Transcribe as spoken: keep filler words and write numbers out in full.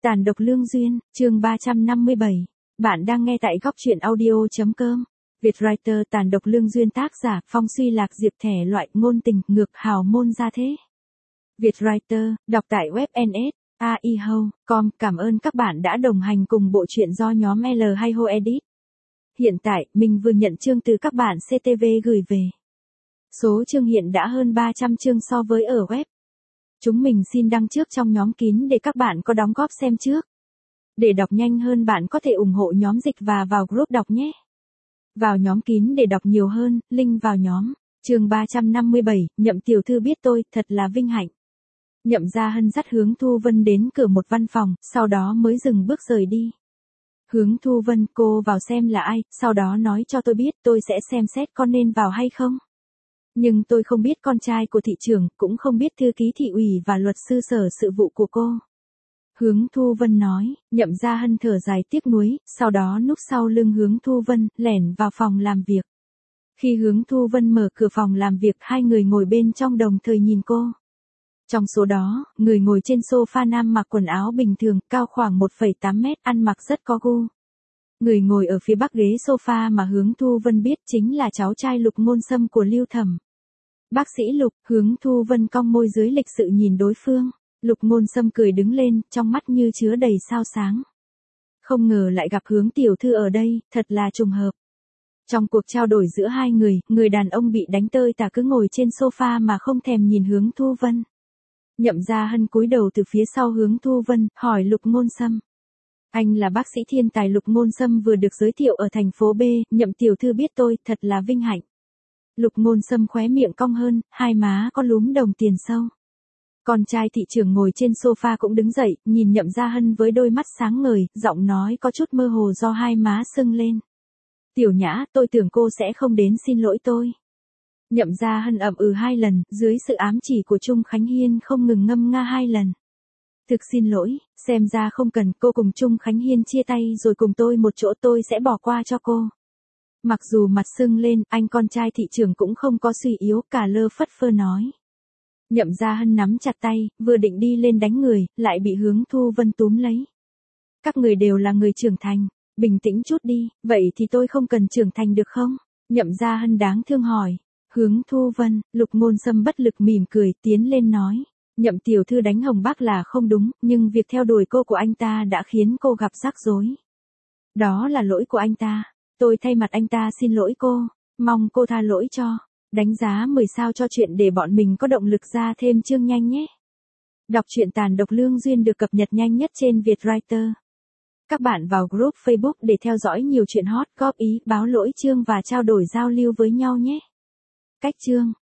Tàn độc lương duyên, chương ba trăm năm mươi bảy. Bạn đang nghe tại góc truyện audio.com. Vietwriter Tàn độc lương duyên, tác giả Phong Suy Lạc Diệp, thể loại ngôn tình ngược hào môn gia thế. Vietwriter, đọc tại web en ét a i house chấm com. Cảm ơn các bạn đã đồng hành cùng bộ truyện do nhóm L hay Ho edit. Hiện tại, mình vừa nhận chương từ các bạn xê tê vê gửi về. Số chương hiện đã hơn ba trăm chương so với ở web. Chúng mình xin đăng trước trong nhóm kín để các bạn có đóng góp xem trước. Để đọc nhanh hơn, bạn có thể ủng hộ nhóm dịch và vào group đọc nhé. Vào nhóm kín để đọc nhiều hơn, link vào nhóm. Chương ba trăm năm mươi bảy, Nhậm tiểu thư biết tôi, thật là vinh hạnh. Nhậm Gia Hân dắt Hướng Thu Vân đến cửa một văn phòng, sau đó mới dừng bước rời đi. Hướng Thu Vân, cô vào xem là ai, sau đó nói cho tôi biết, tôi sẽ xem xét con nên vào hay không. Nhưng tôi không biết con trai của thị trưởng, cũng không biết thư ký thị ủy và luật sư sở sự vụ của cô. Hướng Thu Vân nói. Nhậm Gia Hân thở dài tiếc nuối, sau đó núp sau lưng Hướng Thu Vân, lẻn vào phòng làm việc. Khi Hướng Thu Vân mở cửa phòng làm việc, hai người ngồi bên trong đồng thời nhìn cô. Trong số đó, người ngồi trên sofa nam mặc quần áo bình thường, cao khoảng một phẩy tám mét, ăn mặc rất có gu. Người ngồi ở phía bắc ghế sofa mà Hướng Thu Vân biết chính là cháu trai Lục Ngôn Sâm của Lưu Thẩm. Bác sĩ Lục. Hướng Thu Vân cong môi dưới lịch sự nhìn đối phương. Lục Ngôn Sâm cười đứng lên, trong mắt như chứa đầy sao sáng. Không ngờ lại gặp Hướng tiểu thư ở đây, thật là trùng hợp. Trong cuộc trao đổi giữa hai người, người đàn ông bị đánh tơi tả cứ ngồi trên sofa mà không thèm nhìn Hướng Thu Vân. Nhậm Gia Hân cúi đầu từ phía sau Hướng Thu Vân, hỏi Lục Ngôn Sâm. Anh là bác sĩ thiên tài. Lục Ngôn Sâm vừa được giới thiệu ở thành phố B, Nhậm tiểu thư biết tôi, thật là vinh hạnh. Lục Ngôn Sâm khóe miệng cong hơn, hai má có lúm đồng tiền sâu. Con trai thị trưởng ngồi trên sofa cũng đứng dậy, nhìn Nhậm Gia Hân với đôi mắt sáng ngời, giọng nói có chút mơ hồ do hai má sưng lên. Tiểu Nhã, tôi tưởng cô sẽ không đến xin lỗi tôi. Nhậm Gia Hân ậm ừ hai lần, dưới sự ám chỉ của Trung Khánh Hiên không ngừng ngâm nga hai lần. Thực xin lỗi, xem ra không cần, cô cùng Trung Khánh Hiên chia tay rồi cùng tôi một chỗ, tôi sẽ bỏ qua cho cô. Mặc dù mặt sưng lên, anh con trai thị trưởng cũng không có suy yếu, cả lơ phất phơ nói. Nhậm Gia Hân nắm chặt tay, vừa định đi lên đánh người, lại bị Hướng Thu Vân túm lấy. Các người đều là người trưởng thành, bình tĩnh chút đi, vậy thì tôi không cần trưởng thành được không? Nhậm Gia Hân đáng thương hỏi. Hướng Thu Vân. Lục Ngôn Sâm bất lực mỉm cười, tiến lên nói. Nhậm tiểu thư đánh Hồng Bác là không đúng, nhưng việc theo đuổi cô của anh ta đã khiến cô gặp rắc rối. Đó là lỗi của anh ta. Tôi thay mặt anh ta xin lỗi cô, mong cô tha lỗi cho. Đánh giá mười sao cho chuyện để bọn mình có động lực ra thêm chương nhanh nhé. Đọc truyện Tàn độc lương duyên được cập nhật nhanh nhất trên Vietwriter. Các bạn vào group Facebook để theo dõi nhiều chuyện hot, góp ý, báo lỗi chương và trao đổi giao lưu với nhau nhé. Cách chương.